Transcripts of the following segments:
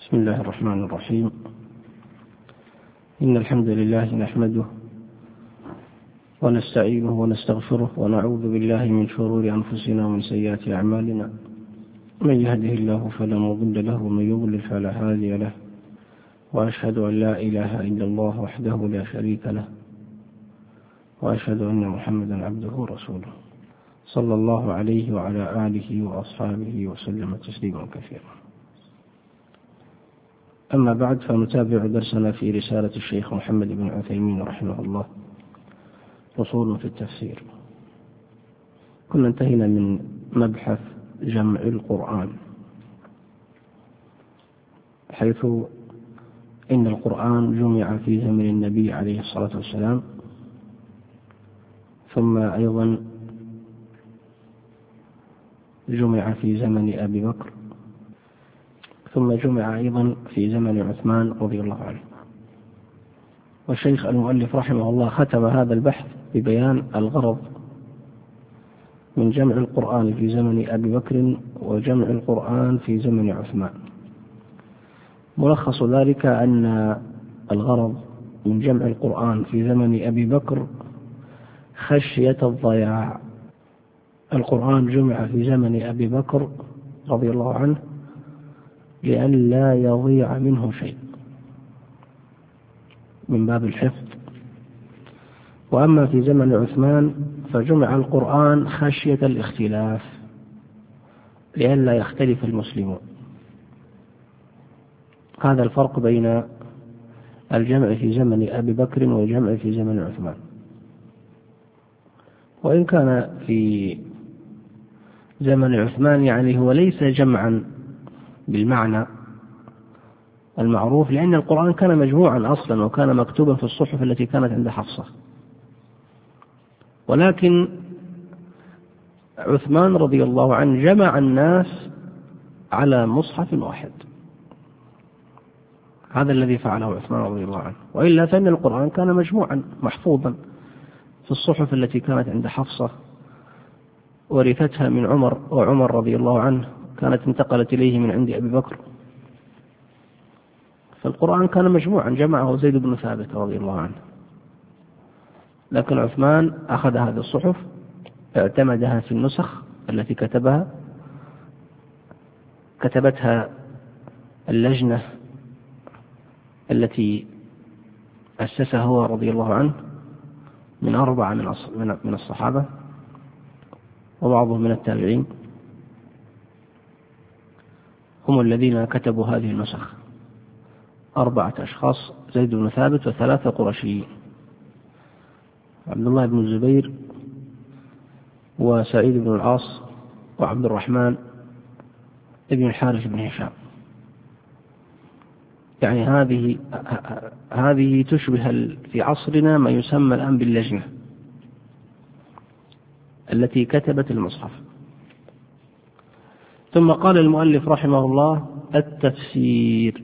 بسم الله الرحمن الرحيم. إن الحمد لله نحمده ونستعينه ونستغفره ونعوذ بالله من شرور أنفسنا ومن سيئات أعمالنا. من يهده الله فلا مضل له ومن يضلل فلا هادي له، وأشهد أن لا إله إلا الله وحده لا شريك له، وأشهد أن محمدا عبده ورسوله صلى الله عليه وعلى آله وأصحابه وسلم تسليما كثيرا. أما بعد، فنتابع درسنا في رسالة الشيخ محمد بن عثيمين رحمه الله، أصول في التفسير. كنا انتهينا من مبحث جمع القرآن، حيث إن القرآن جمع في زمن النبي عليه الصلاة والسلام، ثم أيضا جمع في زمن أبي بكر، ثم جمع أيضا في زمن عثمان رضي الله عنه. والشيخ المؤلف رحمه الله ختم هذا البحث ببيان الغرض من جمع القرآن في زمن أبي بكر وجمع القرآن في زمن عثمان. ملخص ذلك أن الغرض من جمع القرآن في زمن أبي بكر خشية الضياع. القرآن جمع في زمن أبي بكر رضي الله عنه لأن لا يضيع منه شيء من باب الحفظ. وأما في زمن عثمان فجمع القرآن خشية الاختلاف لأن لا يختلف المسلمون. هذا الفرق بين الجمع في زمن أبي بكر والجمع في زمن عثمان. وإن كان في زمن عثمان يعني هو ليس جمعا بالمعنى المعروف، لأن القرآن كان مجموعا أصلا وكان مكتوبا في الصحف التي كانت عند حفصة، ولكن عثمان رضي الله عنه جمع الناس على مصحف واحد. هذا الذي فعله عثمان رضي الله عنه، وإلا فإن القرآن كان مجموعا محفوظا في الصحف التي كانت عند حفصة ورثتها من عمر، وعمر رضي الله عنه كانت انتقلت إليه من عند أبي بكر. فالقرآن كان مجموعا جمعه زيد بن ثابت رضي الله عنه، لكن عثمان أخذ هذه الصحف اعتمدها في النسخ التي كتبتها اللجنة التي أسسها هو رضي الله عنه من 4 من الصحابة وبعضهم من التابعين، هم الذين كتبوا هذه النسخ. 4 أشخاص: زيد بن ثابت و3 قرشيين، عبد الله بن الزبير وسعيد بن العاص وعبد الرحمن ابن الحارث بن هشام. يعني هذه تشبه في عصرنا ما يسمى الآن باللجنة التي كتبت المصحف. ثم قال المؤلف رحمه الله: التفسير.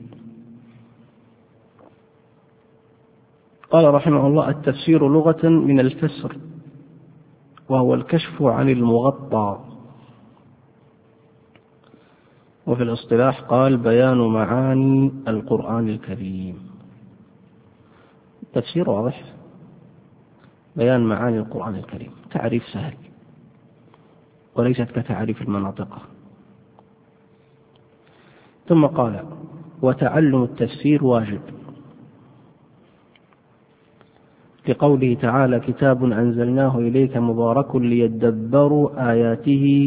قال رحمه الله: التفسير لغة من الفسر، وهو الكشف عن المغطى. وفي الاصطلاح قال: بيان معاني القرآن الكريم. التفسير واضح، بيان معاني القرآن الكريم، تعريف سهل وليست كتعريف المناطق. ثم قال: وتعلم التفسير واجب، لقوله تعالى: كتاب أنزلناه إليك مبارك ليدبروا آياته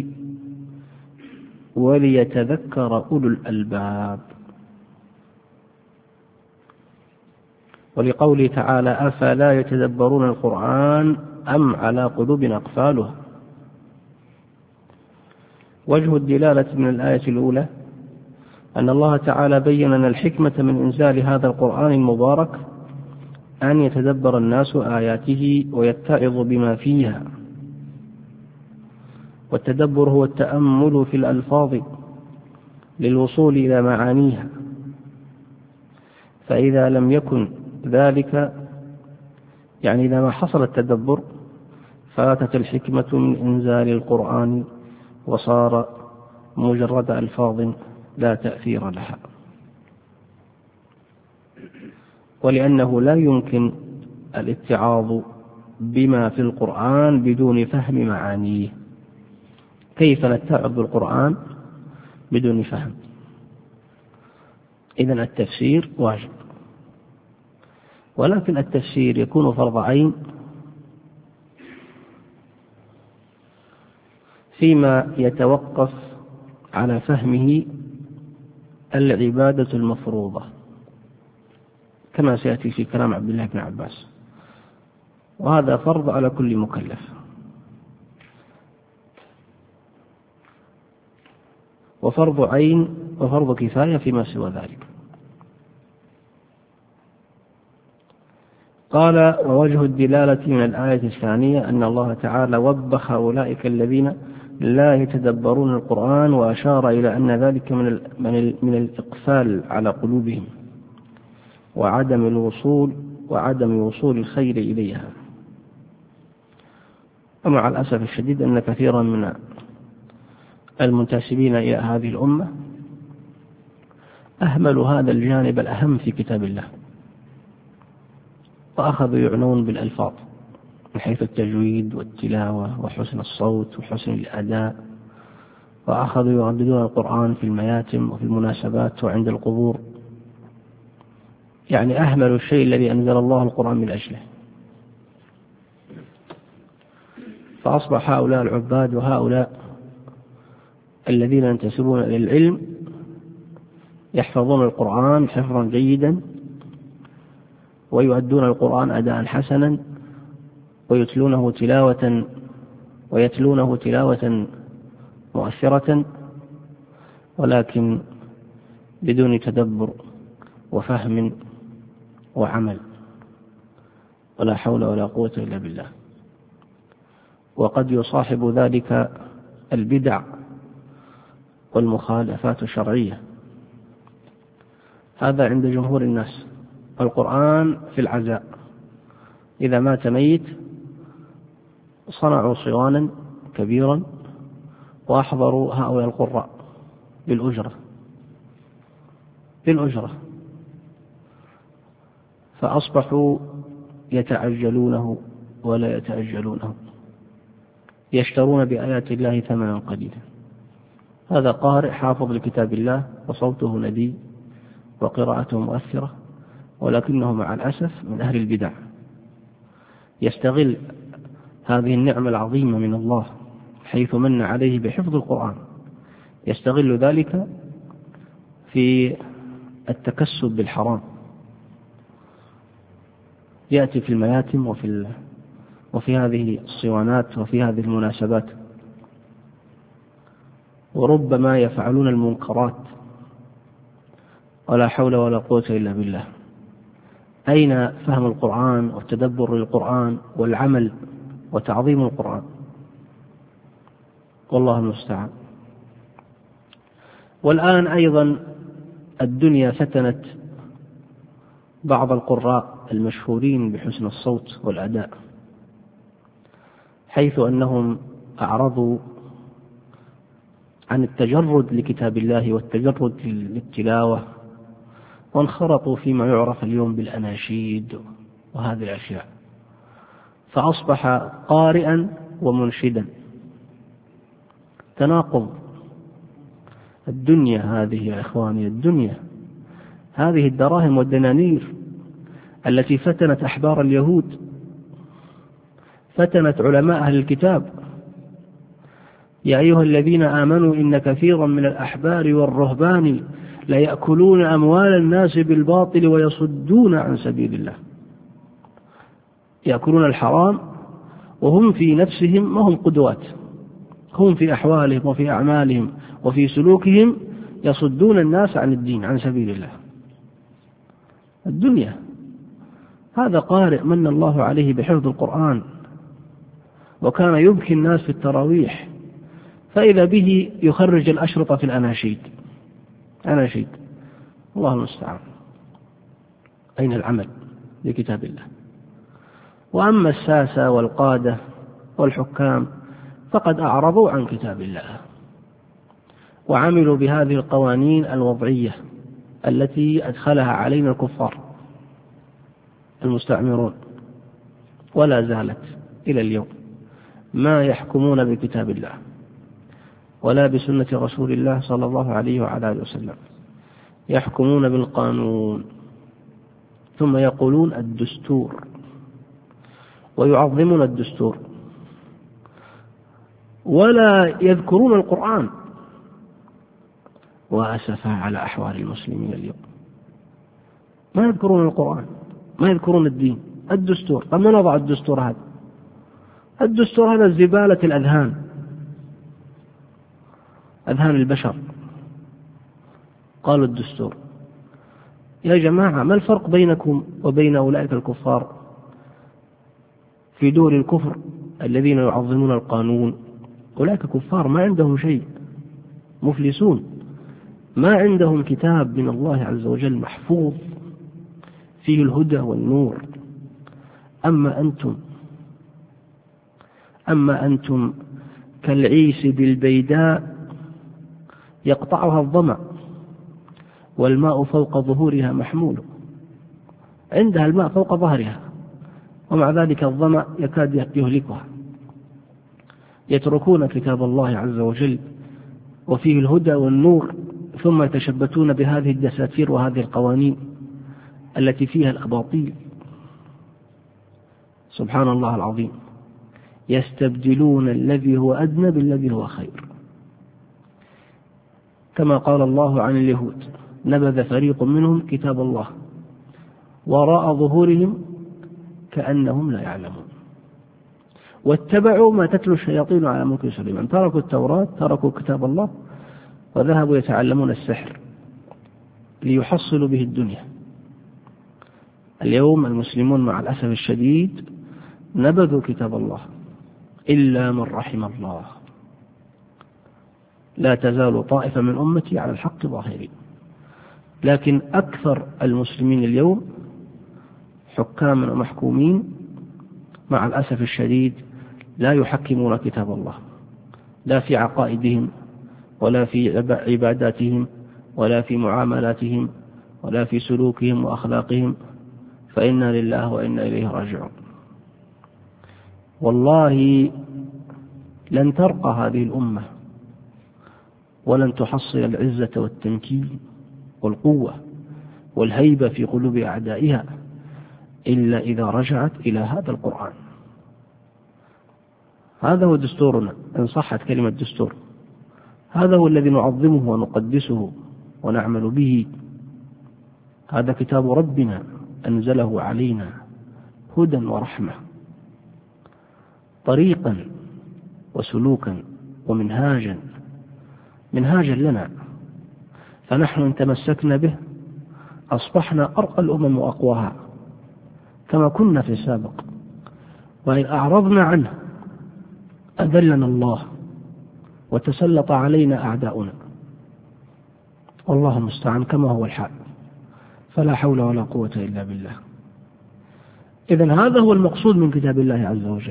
وليتذكر أولو الألباب. ولقوله تعالى: أفلا يتدبرون القرآن أم على قلوب أقفالها. وجه الدلالة من الآية الأولى أن الله تعالى بين أن الحكمة من إنزال هذا القرآن المبارك أن يتدبر الناس آياته ويتعظ بما فيها. والتدبر هو التأمل في الألفاظ للوصول إلى معانيها، فإذا لم يكن ذلك، يعني إذا ما حصل التدبر، فاتت الحكمة من إنزال القرآن وصار مجرد ألفاظ لا تأثير لها. ولأنه لا يمكن الاتعاظ بما في القرآن بدون فهم معانيه. كيف نتعظ بالقرآن بدون فهم؟ إذن التفسير واجب، ولكن التفسير يكون فرض عين فيما يتوقف على فهمه العبادة المفروضة، كما سيأتي في كلام عبد الله بن عباس، وهذا فرض على كل مكلف. وفرض عين وفرض كفاية فيما سوى ذلك. قال: ووجه الدلالة من الآية الثانية أن الله تعالى وبخ أولئك الذين لا يتدبرون القرآن، وأشار إلى أن ذلك من الإقفال على قلوبهم وعدم وصول الخير إليها. ومع الأسف الشديد أن كثيرا من المنتسبين إلى هذه الأمة أهملوا هذا الجانب الأهم في كتاب الله، وأخذوا يعنون بالألفاظ من حيث التجويد والتلاوة وحسن الصوت وحسن الأداء، وأخذوا يرددون القرآن في المياتم وفي المناسبات وعند القبور، يعني أهملوا الشيء الذي أنزل الله القرآن من أجله. فأصبح هؤلاء العباد وهؤلاء الذين ينتسبون إلى العلم يحفظون القرآن حفظا جيدا، ويؤدون القرآن أداء حسنا، ويتلونه تلاوة مؤثرة، ولكن بدون تدبر وفهم وعمل، ولا حول ولا قوة إلا بالله. وقد يصاحب ذلك البدع والمخالفات الشرعية، هذا عند جمهور الناس. القرآن في العزاء، إذا مات ميت صنعوا صوانا كبيرا وأحضروا هؤلاء القراء بالأجرة، فأصبحوا يتعجلونه ولا يتأجلونه، يشترون بآيات الله ثمنا قليلا. هذا قارئ حافظ لكتاب الله وصوته ندي وقراءته مؤثرة، ولكنه مع الأسف من أهل البدع، يستغل هذه النعمة العظيمة من الله حيث من عليه بحفظ القرآن، يستغل ذلك في التكسب بالحرام، يأتي في المياتم وفي هذه الصوانات وفي هذه المناسبات، وربما يفعلون المنكرات، ولا حول ولا قوة إلا بالله. أين فهم القرآن والتدبر للقرآن والعمل وتعظيم القرآن؟ والله المستعان. والآن أيضا الدنيا فتنت بعض القراء المشهورين بحسن الصوت والأداء، حيث أنهم أعرضوا عن التجرد لكتاب الله والتجرد للتلاوة، وانخرطوا فيما يعرف اليوم بالأناشيد وهذه الأشياء، فأصبح قارئا ومنشدا. تناقض. الدنيا هذه يا إخواني، الدنيا هذه الدراهم والدنانير التي فتنت أحبار اليهود، فتنت علماء أهل الكتاب. يا أيها الذين آمنوا إن كثيرا من الأحبار والرهبان ليأكلون أموال الناس بالباطل ويصدون عن سبيل الله. يأكلون الحرام وهم في نفسهم ما هم قدوات، هم في أحوالهم وفي أعمالهم وفي سلوكهم يصدون الناس عن الدين، عن سبيل الله. الدنيا. هذا قارئ من الله عليه بحفظ القرآن، وكان يبكي الناس في التراويح، فإذا به يخرج الأشرطة في الأناشيد. أناشيد. الله المستعان. أين العمل لكتاب الله؟ وأما الساسة والقادة والحكام فقد أعرضوا عن كتاب الله، وعملوا بهذه القوانين الوضعية التي أدخلها علينا الكفار. المستعمرون، ولا زالت إلى اليوم ما يحكمون بكتاب الله ولا بسنة رسول الله صلى الله عليه وعلى آله وسلم، يحكمون بالقانون، ثم يقولون الدستور ويعظمون الدستور، ولا يذكرون القرآن. وأسفا على أحوال المسلمين اليوم، ما يذكرون القرآن، ما يذكرون الدين. الدستور، طب من وضع الدستور هذا؟ الدستور هذا زبالة الأذهان، أذهان البشر. قالوا الدستور. يا جماعة، ما الفرق بينكم وبين أولئك الكفار في دول الكفر الذين يعظمون القانون؟ أولئك كفار ما عندهم شيء، مفلسون، ما عندهم كتاب من الله عز وجل محفوظ فيه الهدى والنور. أما أنتم كالعيس بالبيداء يقطعها الظمأ والماء فوق ظهورها محمول. عندها الماء فوق ظهرها ومع ذلك الظمأ يكاد يهلكها. يتركون كتاب الله عز وجل وفيه الهدى والنور، ثم يتشبتون بهذه الدساتير وهذه القوانين التي فيها الأباطيل. سبحان الله العظيم، يستبدلون الذي هو أدنى بالذي هو خير. كما قال الله عن اليهود: نبذ فريق منهم كتاب الله وراء ظهورهم كأنهم لا يعلمون، واتبعوا ما تتلو الشياطين على ملك سليمان. تركوا التوراة، تركوا كتاب الله، وذهبوا يتعلمون السحر ليحصلوا به الدنيا. اليوم المسلمون مع الأسف الشديد نبذوا كتاب الله إلا من رحم الله. لا تزال طائفة من أمتي على الحق ظاهرين، لكن أكثر المسلمين اليوم حكاما ومحكومين مع الأسف الشديد لا يحكمون كتاب الله، لا في عقائدهم ولا في عباداتهم ولا في معاملاتهم ولا في سلوكهم وأخلاقهم، فإنا لله وإنا إليه راجعون. والله لن ترقى هذه الأمة ولن تحصل العزة والتمكين والقوة والهيبة في قلوب أعدائها إلا إذا رجعت إلى هذا القرآن. هذا هو دستورنا إن صحت كلمة دستور، هذا هو الذي نعظمه ونقدسه ونعمل به. هذا كتاب ربنا أنزله علينا هدى ورحمة، طريقا وسلوكا ومنهاجا لنا، فنحن إن تمسكنا به أصبحنا أرقى الأمم وأقواها كما كنا في السابق، وإن أعرضنا عنه أذلنا الله وتسلط علينا أعداؤنا. والله المستعان كما هو الحال، فلا حول ولا قوة إلا بالله. إذن هذا هو المقصود من كتاب الله عز وجل.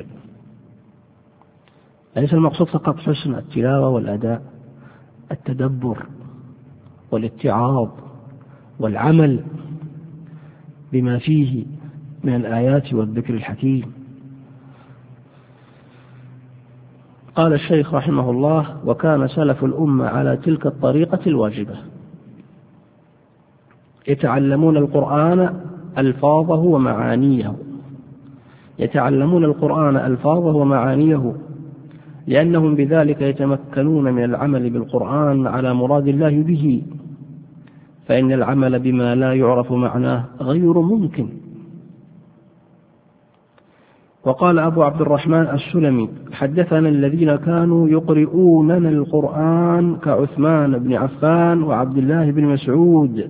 ليس المقصود فقط حسن التلاوة والأداء، التدبر والاتعاظ والعمل بما فيه من الآيات والذكر الحكيم. قال الشيخ رحمه الله: وكان سلف الأمة على تلك الطريقة الواجبة، يتعلمون القرآن ألفاظه ومعانيه لأنهم بذلك يتمكنون من العمل بالقرآن على مراد الله به، فإن العمل بما لا يعرف معناه غير ممكن. وقال أبو عبد الرحمن السلمي: حدثنا الذين كانوا يقرؤوننا القرآن كعثمان بن عفان وعبد الله بن مسعود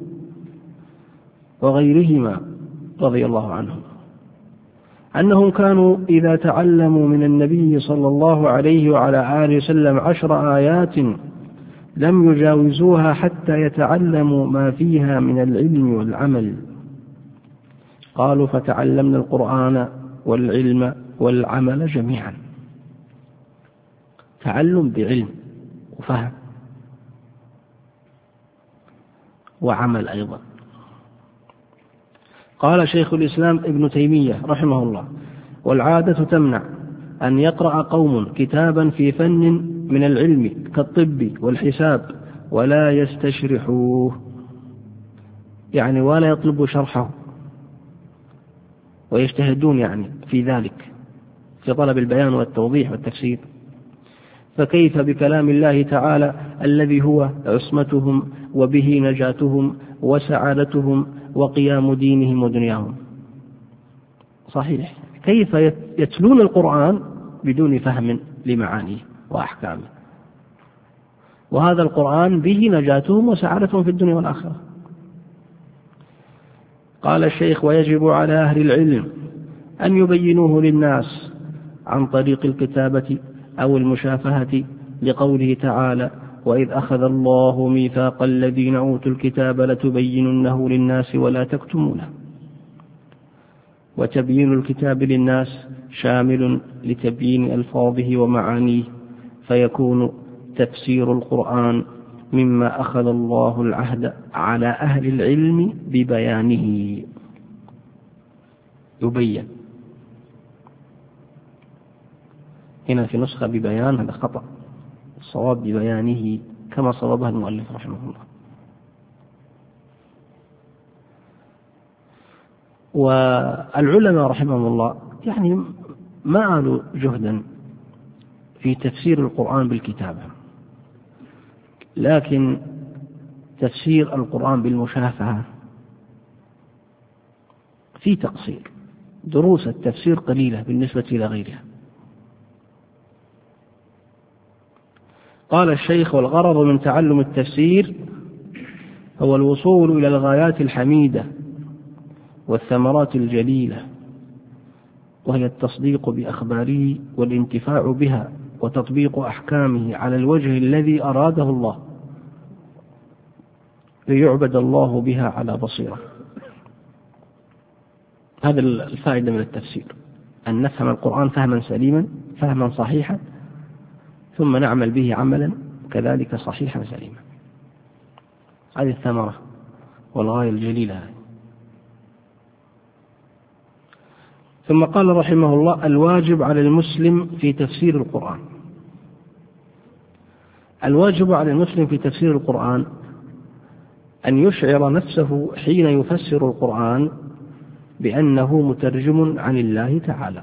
وغيرهما رضي الله عنهم، أنهم كانوا إذا تعلموا من النبي صلى الله عليه وعلى آله وسلم 10 آيات لم يجاوزوها حتى يتعلموا ما فيها من العلم والعمل. قالوا: فتعلمنا القرآن والعلم والعمل جميعا. تعلم بعلم وفهم وعمل أيضا. قال شيخ الإسلام ابن تيمية رحمه الله: والعادة تمنع أن يقرأ قوم كتابا في فن من العلم كالطب والحساب ولا يستشرحوه، يعني ولا يطلبوا شرحه ويجتهدون يعني في ذلك، في طلب البيان والتوضيح والتفسير، فكيف بكلام الله تعالى الذي هو عصمتهم وبه نجاتهم وسعادتهم وقيام دينهم ودنياهم؟ صحيح، كيف يتلون القرآن بدون فهم لمعانيه وأحكامه، وهذا القرآن به نجاتهم وسعادتهم في الدنيا والآخرة. قال الشيخ: ويجب على أهل العلم أن يبينوه للناس عن طريق الكتابة أو المشافهة، لقوله تعالى: وإذ أخذ الله ميثاق الذين أوتوا الكتاب لتبيننه للناس ولا تكتمونه. وتبيين الكتاب للناس شامل لتبيين ألفاظه ومعانيه، فيكون تفسير القرآن مما أخذ الله العهد على أهل العلم ببيانه. يبين هنا في نسخة ببيان، هذا خطأ، الصواب ببيانه كما صوابها المؤلف رحمه الله. والعلماء رحمهم الله يعني ما عالوا جهدا في تفسير القرآن بالكتابة، لكن تفسير القرآن بالمشافهة في تقصير، دروس التفسير قليلة بالنسبة إلى غيرها. قال الشيخ: والغرض من تعلم التفسير هو الوصول إلى الغايات الحميدة والثمرات الجليلة، وهي التصديق بأخباره والانتفاع بها وتطبيق أحكامه على الوجه الذي أراده الله، ليعبد الله بها على بصيرة. هذا الفائدة من التفسير، أن نفهم القرآن فهما سليما، فهما صحيحا، ثم نعمل به عملا كذلك صحيحا سليما. هذه الثمرة والغاية الجليلة. ثم قال رحمه الله: الواجب على المسلم في تفسير القرآن. الواجب على المسلم في تفسير القرآن أن يشعر نفسه حين يفسر القرآن بأنه مترجم عن الله تعالى،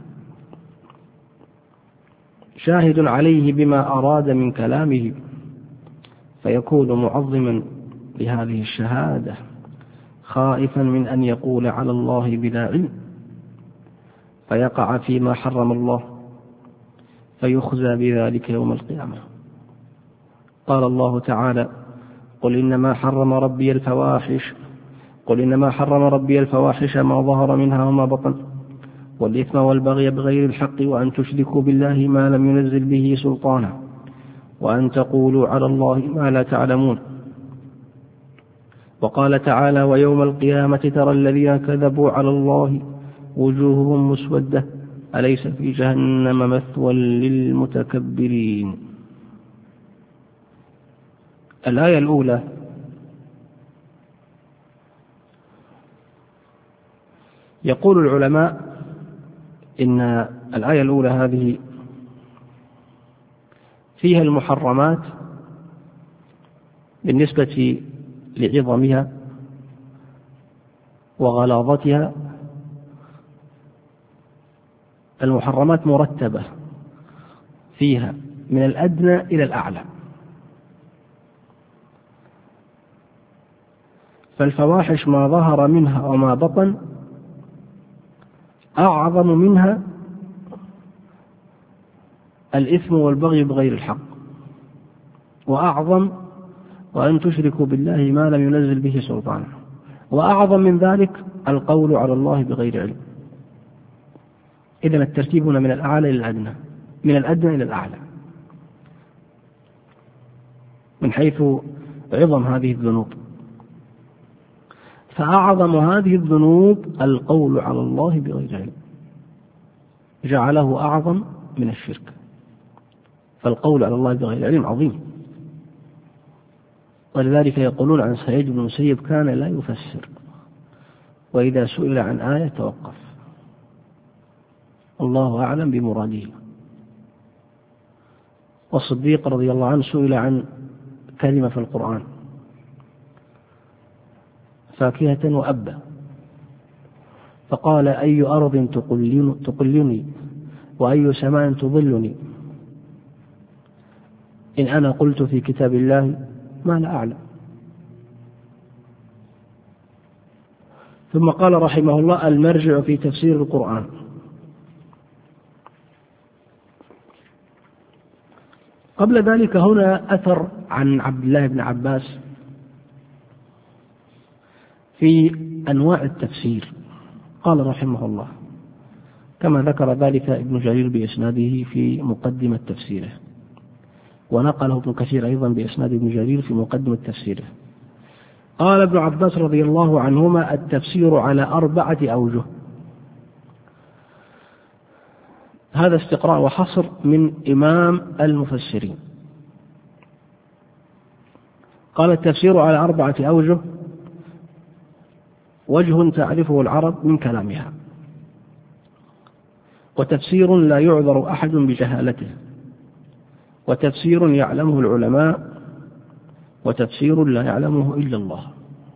شاهد عليه بما أراد من كلامه، فيكون معظما لهذه الشهادة، خائفا من أن يقول على الله بلا علم فيقع فيما حرم الله فيخزى بذلك يوم القيامة. قال الله تعالى: قل إنما حرم ربي الفواحش ما ظهر منها وما بطن والإثم والبغي بغير الحق وأن تشركوا بالله ما لم ينزل به سلطانا وأن تقولوا على الله ما لا تعلمون. وقال تعالى: ويوم القيامة ترى الذين كذبوا على الله وجوههم مسودة أليس في جهنم مثوى للمتكبرين. الآية الأولى يقول العلماء إن الآية الأولى هذه فيها المحرمات بالنسبة لعظمها وغلاظتها. المحرمات مرتبة فيها من الأدنى إلى الأعلى، فالفواحش ما ظهر منها وما بطن أعظم منها الإثم والبغي بغير الحق، وأعظم وأن تشركوا بالله ما لم ينزل به سلطانا، وأعظم من ذلك القول على الله بغير علم. إذن الترتيب هنا من الأعلى إلى الأدنى، من الأدنى إلى الأعلى من حيث عظم هذه الذنوب. فأعظم هذه الذنوب القول على الله بغير علم، جعله أعظم من الشرك، فالقول على الله بغير علم عظيم. ولذلك يقولون عن سعيد بن المسيب: كان لا يفسر وإذا سئل عن آية توقف. الله أعلم بمراده. والصديق رضي الله عنه سئل عن كلمة في القرآن: فاكهة وأبا، فقال: أي أرض تقلني وأي سماء تظلني إن أنا قلت في كتاب الله ما لا أعلم. ثم قال رحمه الله: المرجع في تفسير القرآن. قبل ذلك هنا أثر عن عبد الله بن عباس في أنواع التفسير. قال رحمه الله كما ذكر ذلك ابن جرير بإسناده في مقدمة تفسيره، ونقله ابن كثير أيضا بإسناد ابن جرير في مقدمة تفسيره. قال ابن عباس رضي الله عنهما: التفسير على 4 أوجه. هذا استقراء وحصر من إمام المفسرين. قال: التفسير على 4 أوجه: وجه تعرفه العرب من كلامها، وتفسير لا يعذر أحد بجهالته، وتفسير يعلمه العلماء، وتفسير لا يعلمه إلا الله.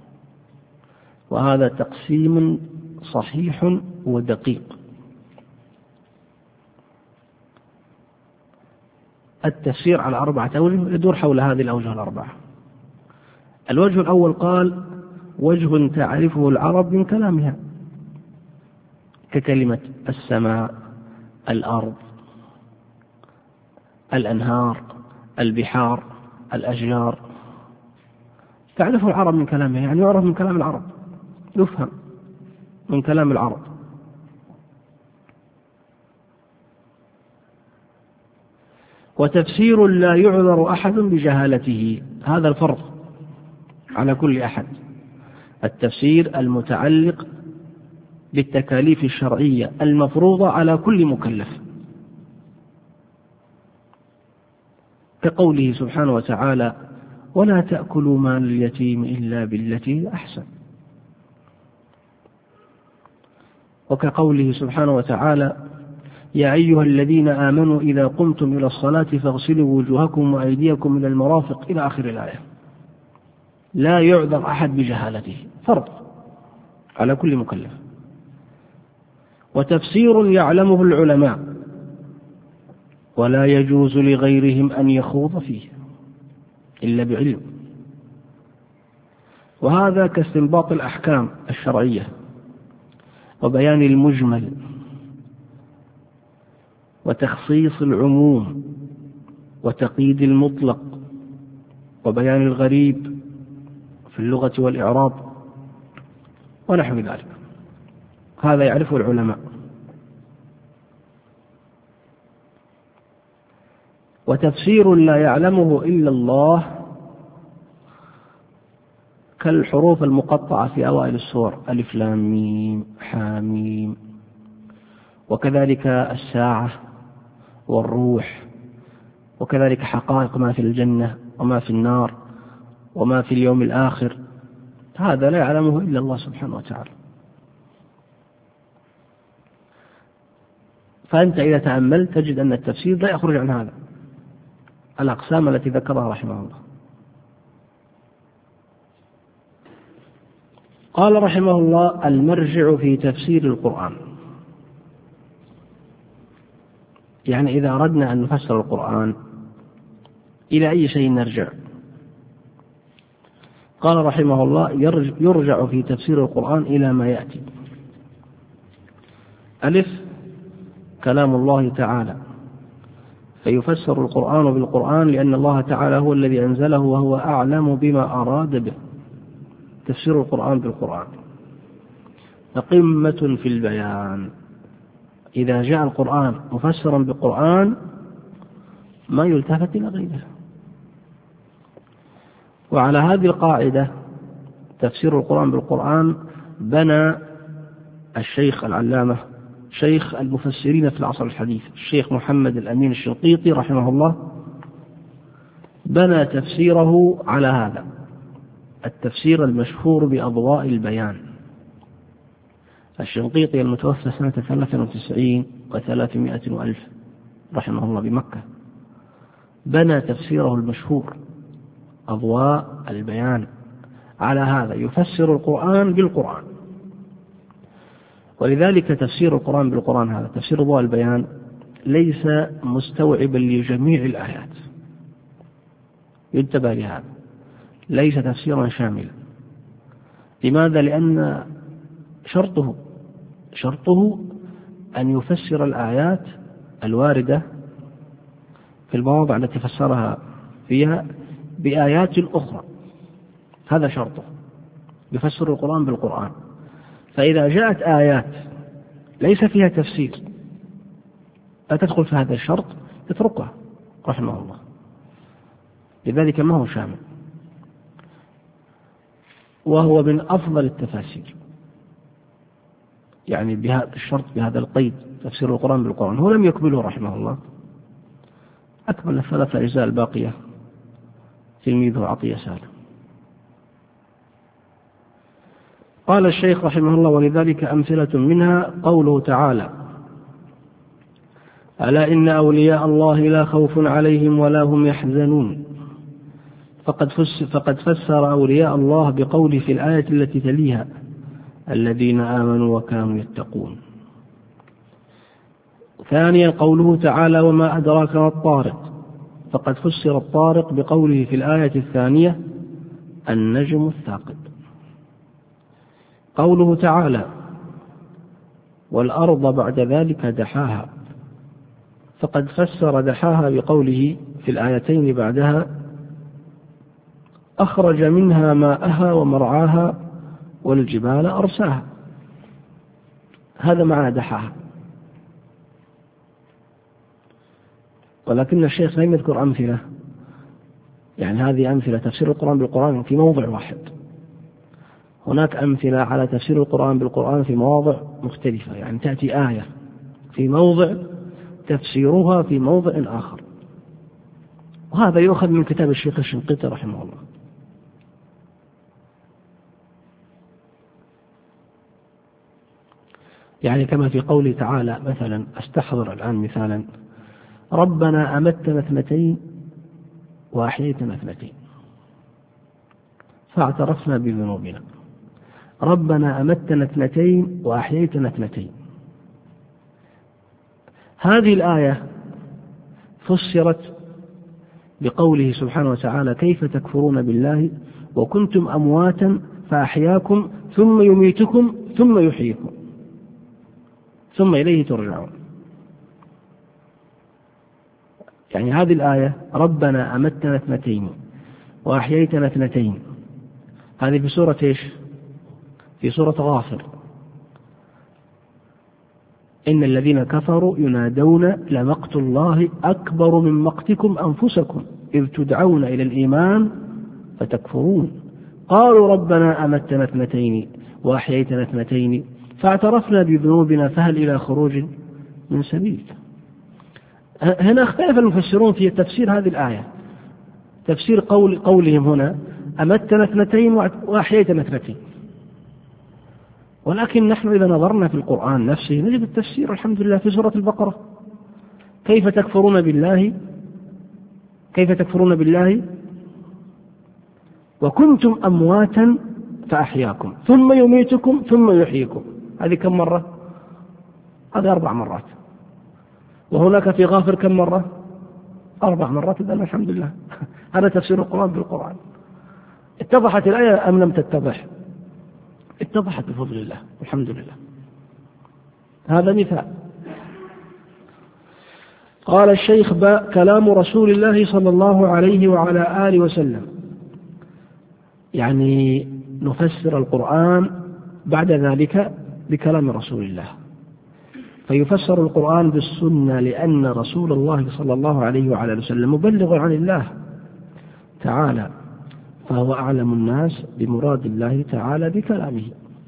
وهذا تقسيم صحيح ودقيق. التفسير على 4 أوجه يدور حول هذه الأوجه ال4. الوجه الأول قال: وجه تعرفه العرب من كلامها، ككلمة السماء، الأرض، الأنهار، البحار، الأشجار، تعرفه العرب من كلامها، يعني يعرف من كلام العرب، يفهم من كلام العرب. وتفسير لا يعذر أحد بجهالته، هذا الفرض على كل أحد، التفسير المتعلق بالتكاليف الشرعية المفروضة على كل مكلف، كقوله سبحانه وتعالى: ولا تأكلوا مال اليتيم إلا بالتي أحسن، وكقوله سبحانه وتعالى: يا أيها الذين آمنوا إذا قمتم إلى الصلاة فاغسلوا وجوهكم وأيديكم إلى المرافق إلى آخر الآية. لا يعذر أحد بجهالته، فرض على كل مكلف. وتفسير يعلمه العلماء ولا يجوز لغيرهم أن يخوض فيه إلا بعلم، وهذا كاستنباط الأحكام الشرعية وبيان المجمل وتخصيص العموم وتقييد المطلق وبيان الغريب في اللغة والإعراب ونحو ذلك، هذا يعرفه العلماء. وتفسير لا يعلمه إلا الله، كالحروف المقطعة في أوائل السور: ألف لام ميم حاميم، وكذلك الساعة والروح، وكذلك حقائق ما في الجنة وما في النار وما في اليوم الآخر، هذا لا يعلمه إلا الله سبحانه وتعالى. فأنت إذا تأملت تجد أن التفسير لا يخرج عن هذا الأقسام التي ذكرها رحمه الله. قال رحمه الله: المرجع في تفسير القرآن، يعني إذا أردنا أن نفسر القرآن إلى أي شيء نرجع؟ قال رحمه الله: يرجع في تفسير القرآن إلى ما يأتي: ألف، كلام الله تعالى، فيفسر القرآن بالقرآن لأن الله تعالى هو الذي أنزله وهو أعلم بما أراد به. تفسير القرآن بالقرآن قمة في البيان. إذا جاء القرآن مفسرا بالقرآن ما يلتفت إلى غيره. وعلى هذه القاعدة تفسير القرآن بالقرآن بنى الشيخ العلامة شيخ المفسرين في العصر الحديث الشيخ محمد الأمين الشنقيطي رحمه الله، بنى تفسيره على هذا التفسير المشهور بأضواء البيان. الشنقيطي المتوفى سنة 93 و300 وألف رحمه الله بمكة بنى تفسيره المشهور أضواء البيان على هذا، يفسر القرآن بالقرآن. ولذلك تفسير القرآن بالقرآن هذا تفسير أضواء البيان ليس مستوعبا لجميع الآيات، ينتبه لهذا، ليس تفسيرا شاملا. لماذا؟ لأن شرطه أن يفسر الآيات الواردة في المواضع التي فسرها فيها بآيات أخرى، هذا شرطه، يفسر القرآن بالقرآن. فإذا جاءت آيات ليس فيها تفسير لا تدخل في هذا الشرط، تتركها رحمه الله. لذلك ما هو شامل، وهو من أفضل التفاسير، يعني بهذا الشرط بهذا القيد تفسير القرآن بالقرآن. هو لم يكمله رحمه الله، أكمل 3 أجزاء الباقية تلميذه عطية سالم. قال الشيخ رحمه الله: ولذلك أمثلة منها قوله تعالى: ألا إن أولياء الله لا خوف عليهم ولا هم يحزنون. فقد فسر أولياء الله بقوله في الآية التي تليها: الذين آمنوا وكانوا يتقون. ثانيا قوله تعالى: وما أدراك ما الطارق. فقد فسر الطارق بقوله في الآية الثانية: النجم الثاقب. قوله تعالى: والأرض بعد ذلك دحاها. فقد فسر دحاها بقوله في الآيتين بعدها: أخرج منها ماءها ومرعاها والجبال أرساها. هذا معنى دحاها. ولكن الشيخ لم يذكر أمثلة، يعني هذه أمثلة تفسير القرآن بالقرآن في موضع واحد. هناك أمثلة على تفسير القرآن بالقرآن في مواضع مختلفة، يعني تأتي آية في موضع تفسيرها في موضع آخر، وهذا يؤخذ من كتاب الشيخ الشنقيطي رحمه الله. يعني كما في قوله تعالى مثلا، أستحضر الآن مثالا: ربنا أمتنا 2 وأحييتنا 2 فاعترفنا بذنوبنا. ربنا أمتنا 2 وأحييتنا 2. هذه الآية فسرت بقوله سبحانه وتعالى: كيف تكفرون بالله وكنتم أمواتا فأحياكم ثم يميتكم ثم يحييكم ثم إليه ترجعون. يعني هذه الآية: ربنا أمتنا 2 وأحييتنا 2، هذه في سورة إيش؟ في سورة غافر: إن الذين كفروا ينادون لمقت الله أكبر من مقتكم أنفسكم إذ تدعون إلى الإيمان فتكفرون قالوا ربنا أمتنا 2 وأحييتنا 2 فاعترفنا بذنوبنا فهل إلى خروج من سبيل. هنا اختلف المفسرون في تفسير هذه الآية، تفسير قولهم هنا: أمتنا 2 وأحييتنا 2. ولكن نحن إذا نظرنا في القرآن نفسه نجد التفسير الحمد لله في سورة البقرة: كيف تكفرون بالله وكنتم أمواتا فأحياكم ثم يميتكم ثم يحييكم. هذه كم مرة؟ هذه 4 مرات. وهناك في غافر كم مرة؟ 4 مرات. إذن الحمد لله هذا تفسير القرآن بالقرآن. اتضحت الآية أم لم تتضح؟ اتضحت بفضل الله والحمد لله. هذا مثال. قال الشيخ: كلام رسول الله صلى الله عليه وعلى آله وسلم. يعني نفسر القرآن بعد ذلك بكلام رسول الله، فيفسر القرآن بالسنة لأن رسول الله صلى الله عليه وعلى آله وسلم مبلغ عن الله تعالى، فهو أعلم الناس بمراد الله تعالى بكلامه.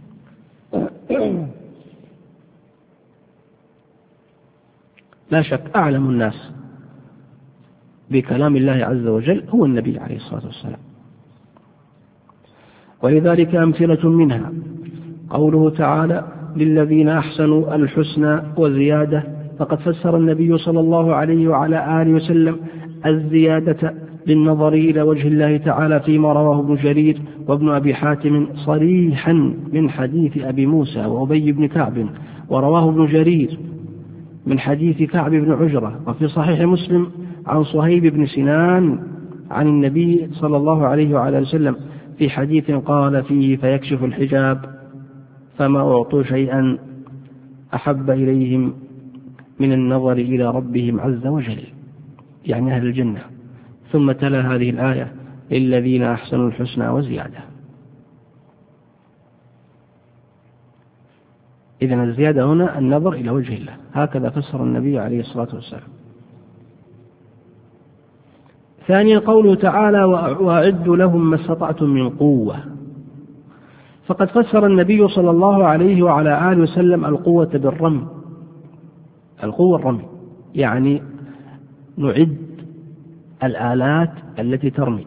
لا شك أعلم الناس بكلام الله عز وجل هو النبي عليه الصلاة والسلام. ولذلك أمثلة منها قوله تعالى: للذين أحسنوا الحسنى وزيادة، فقد فسر النبي صلى الله عليه وعلى آله وسلم الزيادة للنظر إلى وجه الله تعالى فيما رواه ابن جرير وابن أبي حاتم صريحا من حديث أبي موسى وأبي بن كعب، ورواه ابن جرير من حديث كعب بن عجرة، وفي صحيح مسلم عن صهيب بن سنان عن النبي صلى الله عليه وعلى وسلم في حديث قال فيه: فيكشف الحجاب فما أعطوا شيئا أحب إليهم من النظر إلى ربهم عز وجل، يعني أهل الجنة. ثم تلا هذه الآية: للذين أحسنوا الحسنى وزيادة. إذن الزيادة هنا النظر إلى وجه الله، هكذا فسر النبي عليه الصلاة والسلام. ثانيا قوله تعالى: وأعدوا لهم ما استطعتم من قوة. فقد فسر النبي صلى الله عليه وعلى آله وسلم القوة بالرمي. القوة الرمي، يعني نعد الآلات التي ترمي،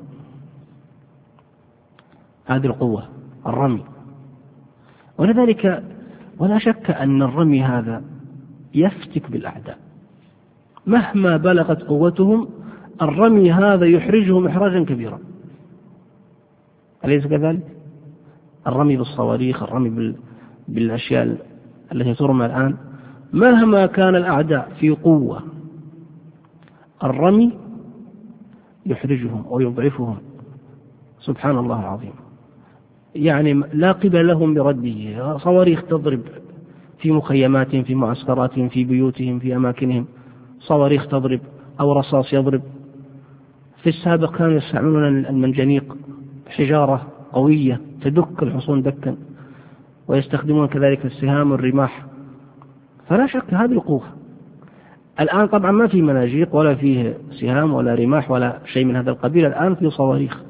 هذه القوة الرمي. ولذلك ولا شك أن الرمي هذا يفتك بالأعداء مهما بلغت قوتهم، الرمي هذا يحرجهم إحراجا كبيرا، أليس كذلك؟ الرمي بالصواريخ، الرمي بالأشياء التي ترمى الآن، مهما كان الأعداء في قوة، الرمي يحرجهم ويضعفهم، سبحان الله العظيم. يعني لا قبل لهم برده، صواريخ تضرب في مخيماتهم، في معسكراتهم، في بيوتهم، في أماكنهم، صواريخ تضرب أو رصاص يضرب. في السابق كانوا يستعملون المنجنيق، حجارة قوية تدك الحصون دكا، ويستخدمون كذلك السهام والرماح. فلا شك هذه القوة. الآن طبعا ما في مناجيق ولا فيه سهام ولا رماح ولا شيء من هذا القبيل، الآن في صواريخ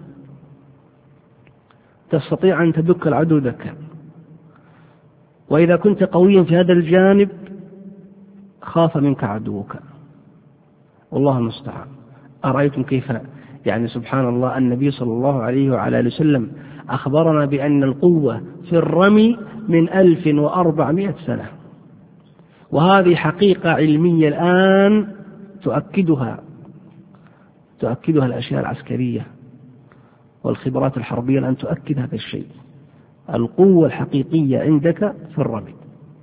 تستطيع أن تدك العدو دكا. وإذا كنت قويا في هذا الجانب خاف منك عدوك، والله المستعان. أرأيتم كيف يعني سبحان الله النبي صلى الله عليه وعلى آله وسلم أخبرنا بأن القوة في الرمي من 1400 سنة، وهذه حقيقة علمية الآن تؤكدها الأشياء العسكرية والخبرات الحربية الآن تؤكد هذا الشيء. القوة الحقيقية عندك في الرمي.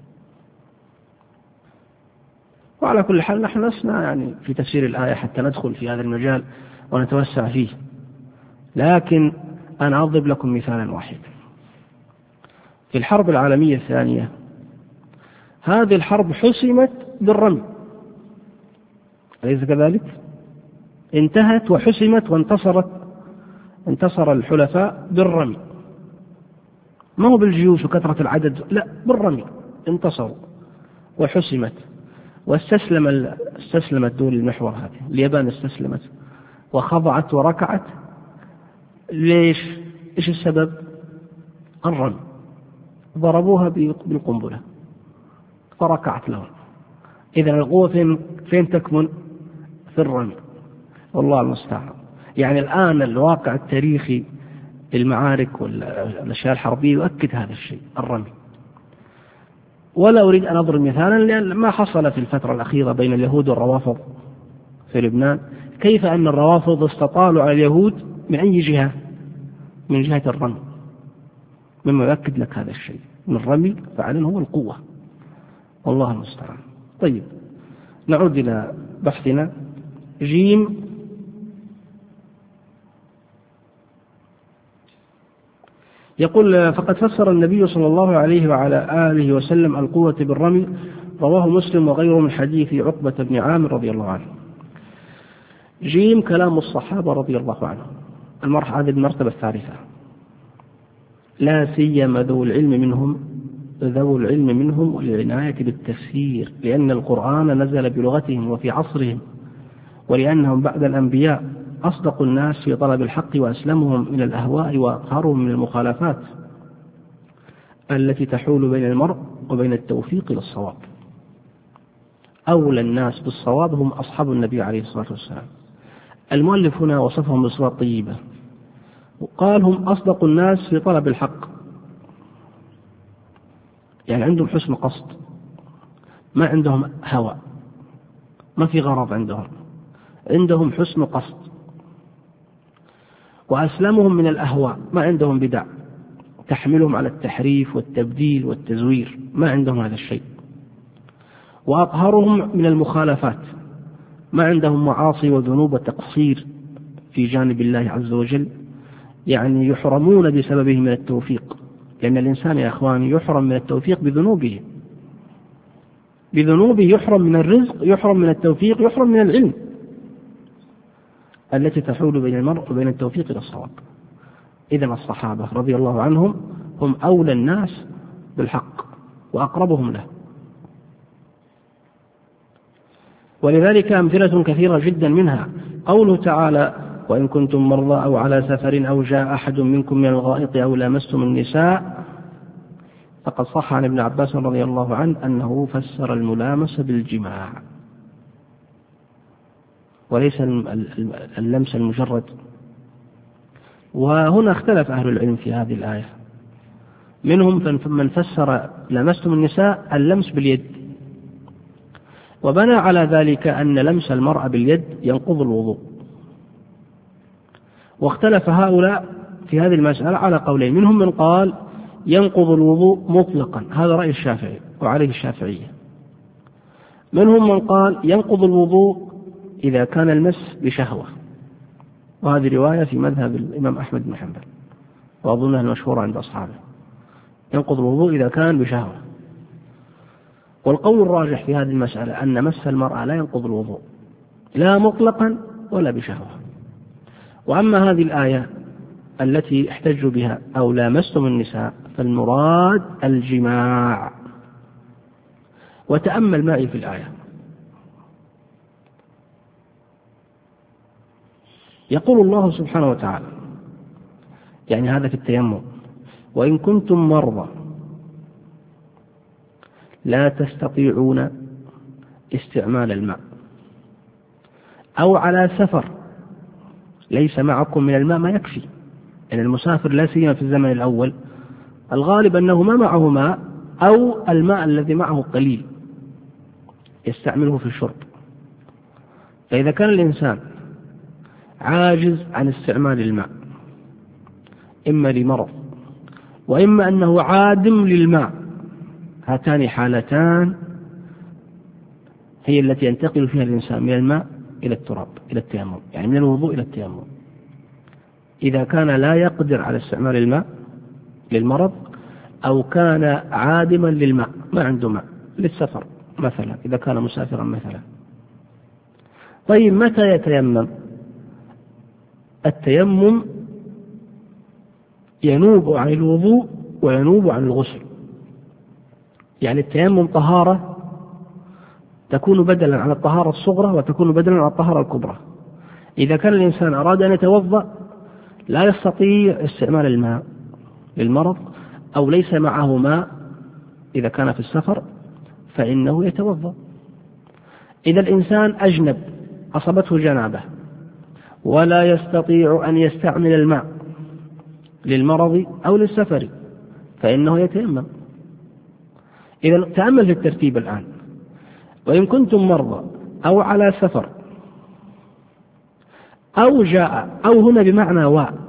وعلى كل حال نحن لسنا يعني في تفسير الآية حتى ندخل في هذا المجال ونتوسع فيه، لكن أنا أضرب لكم مثالا واحد. في الحرب العالمية الثانية هذه الحرب حسمت بالرمي، أليس كذلك؟ انتهت وحسمت وانتصر الحلفاء بالرمي، ما هو بالجيوش وكثرة العدد، لا، بالرمي انتصروا وحسمت. واستسلمت دول المحور هذه، اليابان استسلمت وخضعت وركعت. ليش؟ إيش السبب؟ الرمي، ضربوها بالقنبلة فركعت لهم. إذن القوة فين تكمن؟ في الرمي، والله المستعان. يعني الآن الواقع التاريخي للمعارك والأشياء الحربية يؤكد هذا الشيء، الرمي. ولا أريد أن أضرب مثالا لأن ما حصل في الفترة الأخيرة بين اليهود والروافض في لبنان، كيف أن الروافض استطالوا على اليهود من أي جهة؟ من جهة الرمي، مما يؤكد لك هذا الشيء، من الرمي فعلا هو القوة، والله المستعان. طيب نعود إلى بحثنا. جيم، يقول: فقد فسر النبي صلى الله عليه وعلى آله وسلم القوة بالرمي، رواه مسلم وغيره من حديث عقبة بن عامر رضي الله عنه. جيم، كلام الصحابة رضي الله عنهم، هذه المرتبة الثالثة، لا سيما ذو العلم منهم والعناية بالتفسير، لأن القرآن نزل بلغتهم وفي عصرهم، ولأنهم بعد الأنبياء أصدق الناس في طلب الحق وأسلمهم من الأهواء وأقهرهم من المخالفات التي تحول بين المرء وبين التوفيق للصواب. أولى الناس بالصواب هم أصحاب النبي عليه الصلاة والسلام. المؤلف هنا وصفهم بصفات طيبة، وقال هم أصدق الناس في طلب الحق، يعني عندهم حسن قصد، ما عندهم هوى، ما في غرض عندهم حسن قصد. وأسلمهم من الأهواء، ما عندهم بدع تحملهم على التحريف والتبديل والتزوير، ما عندهم هذا الشيء. وأطهرهم من المخالفات، ما عندهم معاصي وذنوب وتقصير في جانب الله عز وجل، يعني يحرمون بسببه من التوفيق، لأن الإنسان يا أخواني يحرم من التوفيق بذنوبه، يحرم من الرزق، يحرم من التوفيق، يحرم من العلم التي تحول بين المرء وبين التوفيق إلى الصواب. إذن الصحابة رضي الله عنهم هم أولى الناس بالحق وأقربهم له. ولذلك أمثلة كثيرة جدا منها قوله تعالى: وإن كنتم مرضى أو على سفر أو جاء أحد منكم من الغائط أو لامستم النساء، فقد صح عن ابن عباس رضي الله عنه أنه فسر الملامسة بالجماع وليس اللمس المجرد. وهنا اختلف أهل العلم في هذه الآية، منهم من فسر لمستم النساء اللمس باليد، وبنى على ذلك أن لمس المرأة باليد ينقض الوضوء. واختلف هؤلاء في هذه المسألة على قولين، منهم من قال ينقض الوضوء مطلقا، هذا رأي الشافعي وعليه الشافعية. منهم من قال ينقض الوضوء إذا كان المس بشهوة، وهذه رواية في مذهب الإمام أحمد بن حنبل وأظنها المشهورة عند أصحابه، ينقض الوضوء إذا كان بشهوة. والقول الراجح في هذه المسألة أن مس المرأة لا ينقض الوضوء لا مطلقا ولا بشهوة. وأما هذه الآية التي احتجوا بها أو لامستم النساء فالمراد الجماع. وتأمل معي في الآية، يقول الله سبحانه وتعالى، يعني هذا في التيمم: وإن كنتم مرضى لا تستطيعون استعمال الماء أو على سفر ليس معكم من الماء ما يكفي، يعني المسافر لا سيما في الزمن الأول الغالب أنه ما معه ماء أو الماء الذي معه قليل يستعمله في الشرب. فإذا كان الإنسان عاجز عن استعمال الماء إما لمرض وإما أنه عادم للماء، هاتان حالتان هي التي ينتقل فيها الإنسان من الماء إلى التراب إلى التيمم، يعني من الوضوء إلى التيمم. إذا كان لا يقدر على استعمال الماء للمرض أو كان عادما للماء، ما عنده ماء للسفر مثلا، إذا كان مسافرا مثلا. طيب متى يتيمم؟ التيمم ينوب عن الوضوء وينوب عن الغسل، يعني التيمم طهارة تكون بدلا عن الطهارة الصغرى وتكون بدلا عن الطهارة الكبرى. إذا كان الإنسان أراد أن يتوضأ لا يستطيع استعمال الماء للمرض أو ليس معه ماء إذا كان في السفر فإنه يتوضأ. إذا الإنسان أجنب أصابته جنابة ولا يستطيع أن يستعمل الماء للمرض أو للسفر فإنه يتيمم. إذا تأمل في الترتيب الآن: وإن كنتم مرضى أو على سفر أو جاء، أو هنا بمعنى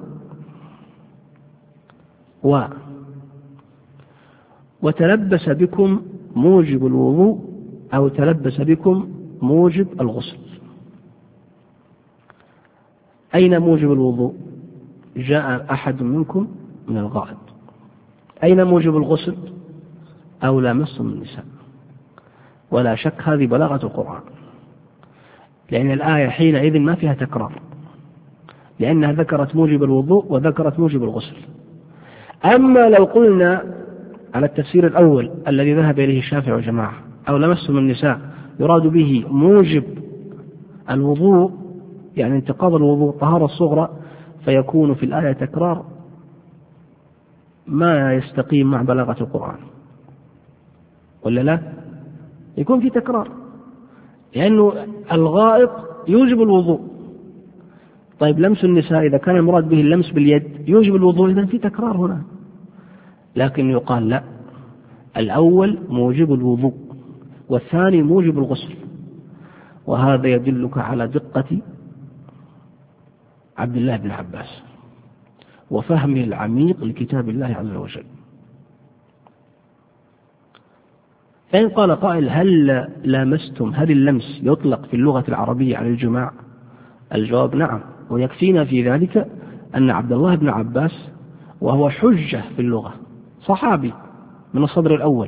وتلبس بكم موجب الوضوء أو تلبس بكم موجب الغسل. أين موجب الوضوء؟ جاء أحد منكم من الغائط. أين موجب الغسل؟ أو لامستم النساء. ولا شك هذه بلاغة القرآن، لأن الآية حينئذ ما فيها تكرار، لأنها ذكرت موجب الوضوء وذكرت موجب الغسل. أما لو قلنا على التفسير الأول الذي ذهب إليه الشافعي وجماعة، أو لمستم النساء يراد به موجب الوضوء يعني انتقاض الوضوء طهارة الصغرى، فيكون في الآية تكرار ما يستقيم مع بلاغة القرآن، ولا لا؟ يكون في تكرار، لأنه الغائط يوجب الوضوء. طيب لمس النساء إذا كان المراد به اللمس باليد يوجب الوضوء، إذن في تكرار هنا. لكن يقال لا، الأول موجب الوضوء والثاني موجب الغسل، وهذا يدلك على دقة عبد الله بن عباس وفهمه العميق لكتاب الله عز وجل. فإن قال قائل هل لامستم، هل اللمس يطلق في اللغة العربية على الجماع؟ الجواب نعم، ويكفينا في ذلك أن عبد الله بن عباس وهو حجة في اللغة صحابي من الصدر الأول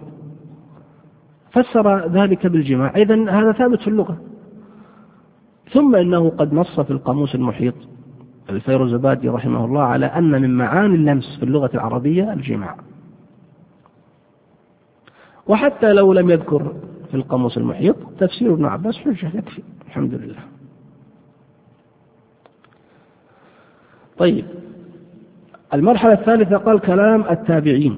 فسر ذلك بالجماع، إذن هذا ثابت في اللغة. ثم إنه قد نص في القاموس المحيط الفيروزبادي رحمه الله على أن من معاني اللمس في اللغة العربية الجماع، وحتى لو لم يذكر في القاموس المحيط تفسير ابن عباس حجة يكفي الحمد لله. طيب، المرحلة الثالثة قال كلام التابعين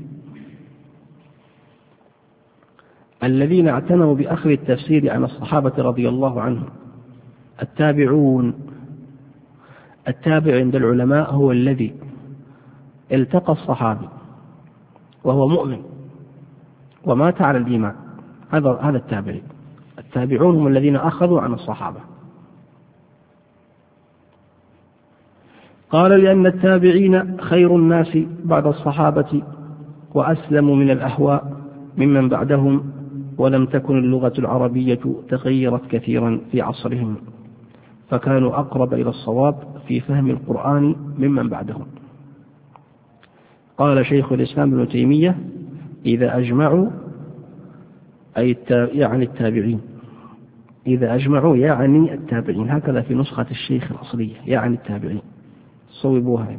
الذين اعتنوا بأخذ التفسير عن الصحابة رضي الله عنهم. التابعون، التابع عند العلماء هو الذي التقى الصحابي وهو مؤمن ومات على الإيمان، هذا التابعين. التابعون هم الذين أخذوا عن الصحابة. قال لأن التابعين خير الناس بعد الصحابة وأسلم من الأهواء ممن بعدهم، ولم تكن اللغة العربية تغيرت كثيرا في عصرهم، فكانوا أقرب إلى الصواب في فهم القرآن ممن بعدهم. قال شيخ الإسلام ابن تيمية إذا أجمعوا يعني التابعين، إذا أجمعوا يعني التابعين، هكذا في نسخة الشيخ الأصلية يعني التابعين، صوبوها.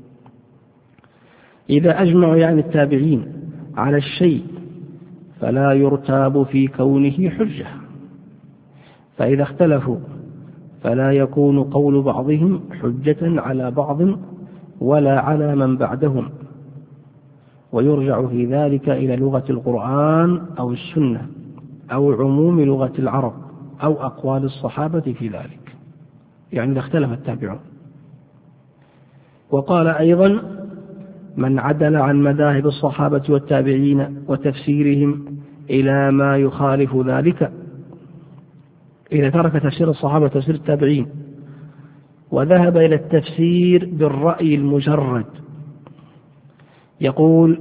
إذا أجمعوا يعني التابعين على الشيء فلا يرتاب في كونه حجة، فإذا اختلفوا فلا يكون قول بعضهم حجة على بعض ولا على من بعدهم، ويرجع في ذلك إلى لغة القرآن أو السنة أو عموم لغة العرب أو أقوال الصحابة في ذلك، يعني إذا اختلف التابعون. وقال أيضا من عدل عن مذاهب الصحابة والتابعين وتفسيرهم إلى ما يخالف ذلك، إذا ترك تفسير الصحابة وتفسير التابعين وذهب إلى التفسير بالرأي المجرد، يقول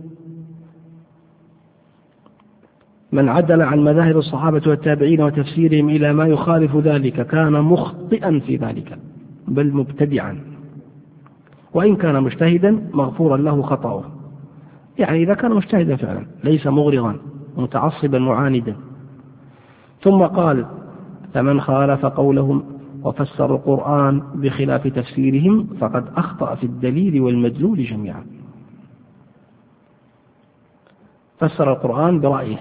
من عدل عن مذاهب الصحابة والتابعين وتفسيرهم إلى ما يخالف ذلك كان مخطئا في ذلك بل مبتدعا، وإن كان مجتهدا مغفورا له خطأه، يعني إذا كان مجتهدا فعلا ليس مغرضا متعصبا معاندا. ثم قال فمن خالف قولهم وفسر القرآن بخلاف تفسيرهم فقد أخطأ في الدليل والمدلول جميعا. فسر القرآن برأيه،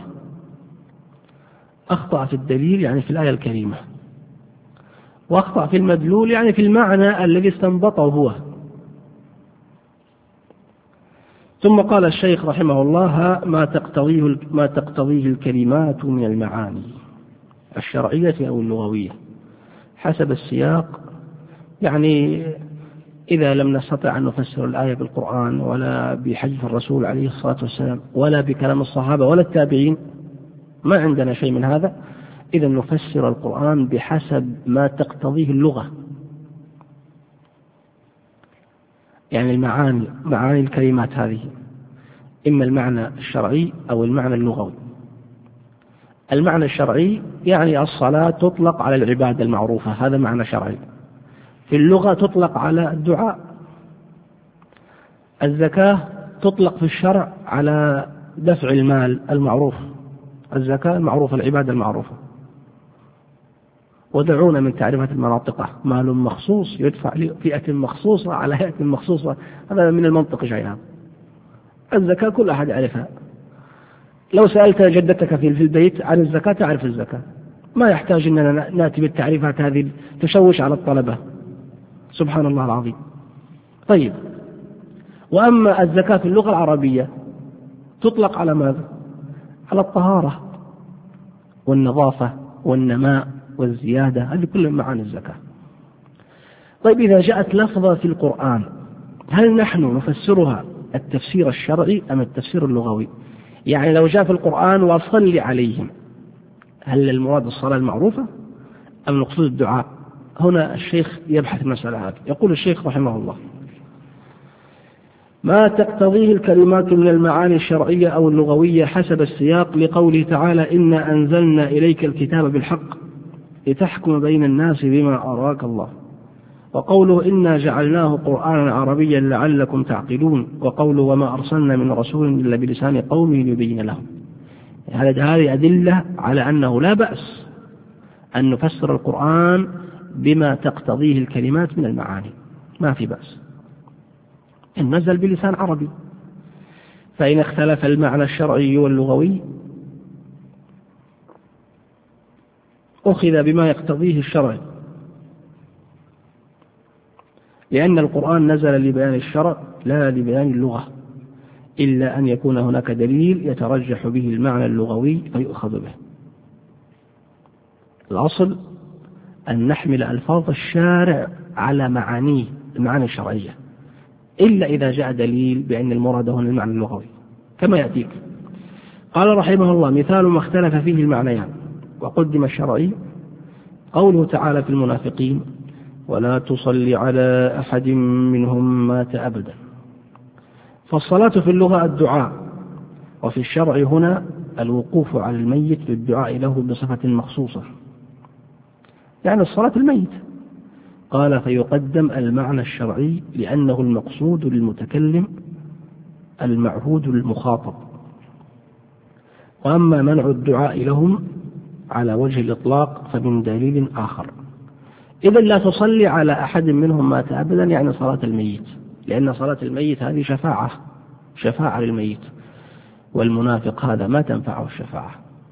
أخطأ في الدليل يعني في الآية الكريمة، وأخطأ في المدلول يعني في المعنى الذي استنبطه هو. ثم قال الشيخ رحمه الله ما تقتضيه الكلمات من المعاني الشرعية أو اللغوية حسب السياق، يعني إذا لم نستطع أن نفسر الآية بالقرآن ولا بحديث الرسول عليه الصلاة والسلام ولا بكلام الصحابة ولا التابعين، ما عندنا شيء من هذا، إذا نفسر القرآن بحسب ما تقتضيه اللغة، يعني معاني الكلمات هذه إما المعنى الشرعي أو المعنى اللغوي. المعنى الشرعي يعني الصلاة تطلق على العبادة المعروفة، هذا معنى شرعي. في اللغة تطلق على الدعاء. الزكاة تطلق في الشرع على دفع المال المعروف، الزكاة المعروفة العبادة المعروفة. ودعونا من تعريفات المناطق، مال مخصوص يدفع لفئة مخصوصة على هيئة مخصوصة، هذا من المنطق شيئا. الزكاة كل أحد يعرفها، لو سألت جدتك في البيت عن الزكاة تعرف الزكاة، ما يحتاج أننا نأتي بالتعريفات هذه تشوش على الطلبة، سبحان الله العظيم. طيب، وأما الزكاة في اللغة العربية تطلق على ماذا؟ على الطهارة والنظافة والنماء والزيادة، هذه كلها معاني الزكاة. طيب، إذا جاءت لفظة في القرآن هل نحن نفسرها التفسير الشرعي أم التفسير اللغوي؟ يعني لو جاء في القرآن وصل عليهم، هل المراد الصلاة المعروفة أم المقصود الدعاء؟ هنا الشيخ يبحث المسألة هذه. يقول الشيخ رحمه الله: ما تقتضيه الكلمات من المعاني الشرعية أو اللغوية حسب السياق، لقوله تعالى: إنا أنزلنا إليك الكتاب بالحق لتحكم بين الناس بما أراك الله، وقوله: إنا جعلناه قرآنا عربيا لعلكم تعقلون، وقوله: وما أرسلنا من رسول إلا بلسان قومه ليبين لهم. هذه أدلة على أنه لا بأس أن نفسر القرآن بما تقتضيه الكلمات من المعاني، ما في بأس إن نزل بلسان عربي. فإن اختلف المعنى الشرعي واللغوي أخذ بما يقتضيه الشرع، لأن القرآن نزل لبيان الشرع لا لبيان اللغة، إلا أن يكون هناك دليل يترجح به المعنى اللغوي فيؤخذ به. الأصل أن نحمل ألفاظ الشارع على معانيه، المعاني الشرعية، إلا إذا جاء دليل بأن المراد هنا المعنى اللغوي كما يأتيك. قال رحمه الله: مثال ما اختلف فيه المعنيان وقدم الشرعي قوله تعالى في المنافقين: ولا تصلي على أحد منهم مات أبدا. فالصلاة في اللغة الدعاء، وفي الشرع هنا الوقوف على الميت بالدعاء له بصفة مخصوصة، يعني الصلاة الميت. قال: فيقدم المعنى الشرعي لأنه المقصود للمتكلم المعهود للمخاطب، وأما منع الدعاء لهم على وجه الإطلاق فمن دليل آخر. إذا لا تصلي على أحد منهم مات أبدا، يعني صلاة الميت، لأن صلاة الميت هذه شفاعة للميت، والمنافق هذا ما تنفعه الشفاعة.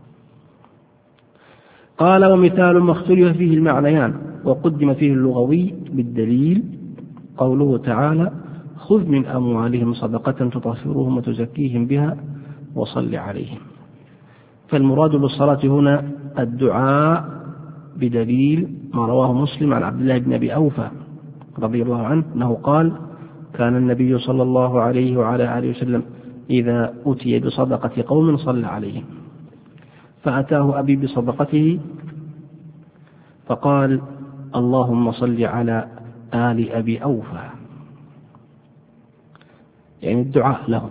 قال: ومثال ما اختلف فيه المعنيان وقدم فيه اللغوي بالدليل قوله تعالى: خذ من أموالهم صدقة تطهرهم وتزكيهم بها وصل عليهم. فالمراد بالصلاة هنا الدعاء بدليل ما رواه مسلم عن عبد الله بن أبي أوفى رضي الله عنه أنه قال: كان النبي صلى الله عليه وعلى آله وسلم إذا أتي بصدقة قوم صلى عليهم، فأتاه أبي بصدقته فقال: اللهم صل على آل أبي أوفى، يعني الدعاء له.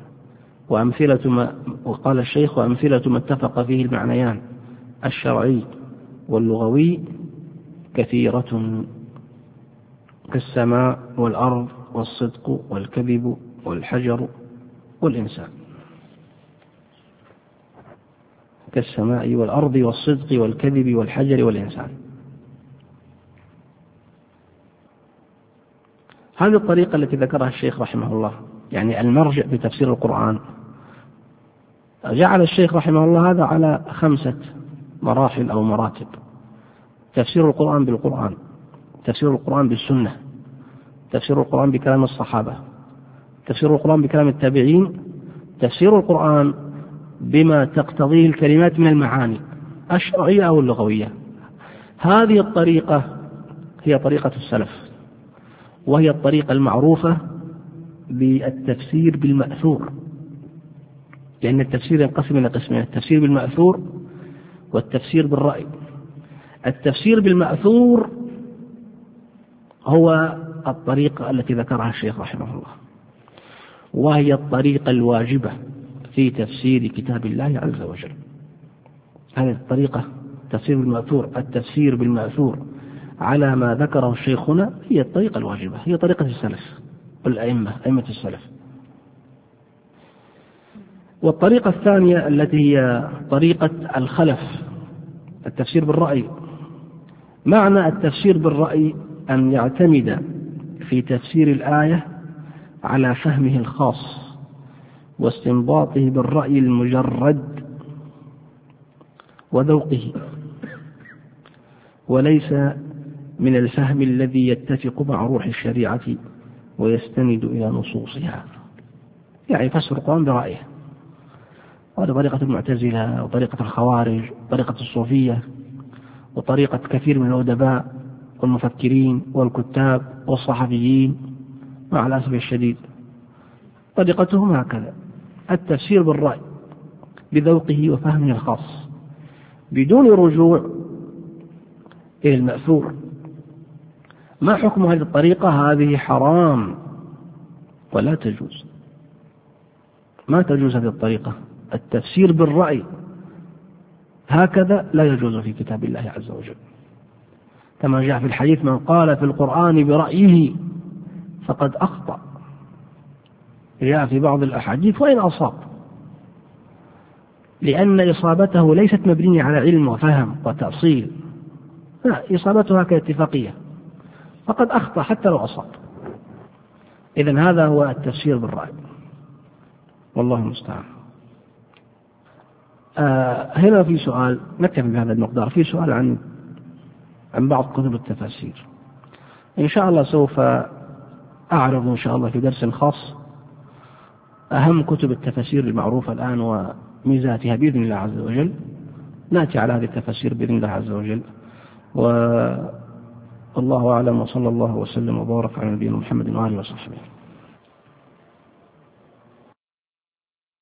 وقال الشيخ: وأمثلة ما اتفق فيه المعنيان الشرعي واللغوي كثيرة، كالسماء والأرض والصدق والكذب والحجر والإنسان. كالسماء والأرض والصدق والكذب والحجر والإنسان. هذه الطريقة التي ذكرها الشيخ رحمه الله، يعني المرجع بتفسير القرآن. جعل الشيخ رحمه الله هذا على 5 مراحل أو مراتب: تفسير القرآن بالقرآن، تفسير القرآن بالسنة، تفسير القرآن بكلام الصحابة، تفسير القرآن بكلام التابعين، تفسير القرآن بما تقتضيه الكلمات من المعاني الشرعية أو اللغوية. هذه الطريقة هي طريقة السلف، وهي الطريقة المعروفة بالتفسير بالمأثور، لأن التفسير ينقسم إلى قسمين: التفسير بالمأثور والتفسير بالرأي. التفسير بالمأثور هو الطريقة التي ذكرها الشيخ رحمه الله، وهي الطريقة الواجبة في تفسير كتاب الله عز وجل. هذه الطريقة تفسير بالمأثور، التفسير بالمأثور على ما ذكره الشيخنا هي الطريقة الواجبة، هي طريقة السلف أئمة السلف. والطريقة الثانية التي هي طريقة الخلف، التفسير بالرأي. معنى التفسير بالرأي أن يعتمد في تفسير الآية على فهمه الخاص واستنباطه بالرأي المجرد وذوقه، وليس من الفهم الذي يتفق مع روح الشريعة ويستند إلى نصوصها. يعني يفسر القرآن برأيه، وهذا طريقة المعتزلة وطريقة الخوارج وطريقة الصوفية وطريقة كثير من الأدباء والمفكرين والكتاب والصحفيين. مع الأسف الشديد طريقتهم هكذا، التفسير بالرأي، بذوقه وفهمه الخاص بدون رجوع إلى المأثور. ما حكم هذه الطريقة؟ هذه حرام ولا تجوز، ما تجوز هذه الطريقة. التفسير بالرأي هكذا لا يجوز في كتاب الله عز وجل، كما جاء في الحديث: من قال في القرآن برأيه فقد أخطأ. جاء في بعض الأحاديث: وإن أصاب، لأن إصابته ليست مبنية على علم وفهم وتأصيل، لا، إصابتها كاتفاقية، فقد أخطأ حتى لو أصاب. إذن هذا هو التفسير بالرأي، والله المستعان. هنا في سؤال، نكتفي بهذا المقدار، في سؤال عن بعض كتب التفاسير. إن شاء الله سوف أعرض إن شاء الله في درس خاص أهم كتب التفاسير المعروفة الآن وميزاتها بإذن الله عز وجل. نأتي على هذه التفاسير بإذن الله عز وجل، والله أعلم، وصلى الله وسلم وبارك على نبينا محمد وآله وصحبه.